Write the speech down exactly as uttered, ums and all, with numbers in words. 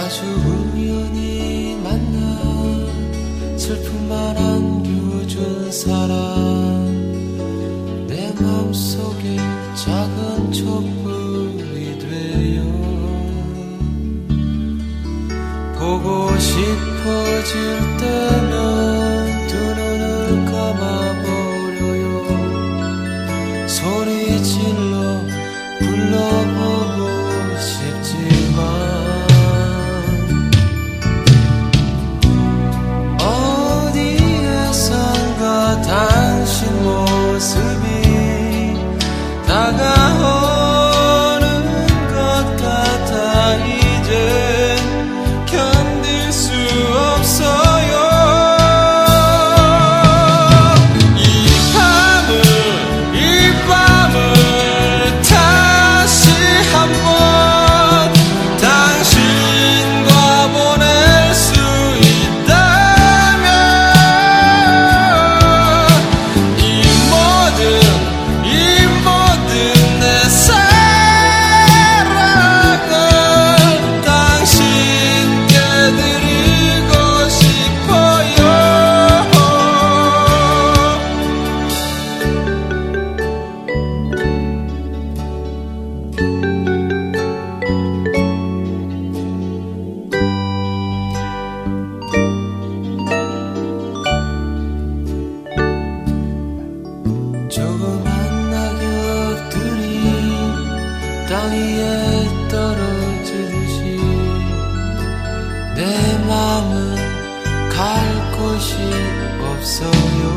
아주 우연히 만나 슬픔만 안겨준 사람, 내 맘속에 작은 촛불이 되어 보고 싶어질 때면 두 눈을 감아버려요. 소리 질러 불러보고 싶지만 어디에선가 당신 모습이 다가오는 것 같아 이제 견딜 수 없어요. 이 밤을 이 밤을 다시 한번 당신과 보낼 수 있다면 이 모든 이 모든 내 사랑을 당신께 드리고 싶어요. 조그만 낙엽들이 땅 위에 떨어지듯이 내 맘은 갈 곳이 없어요.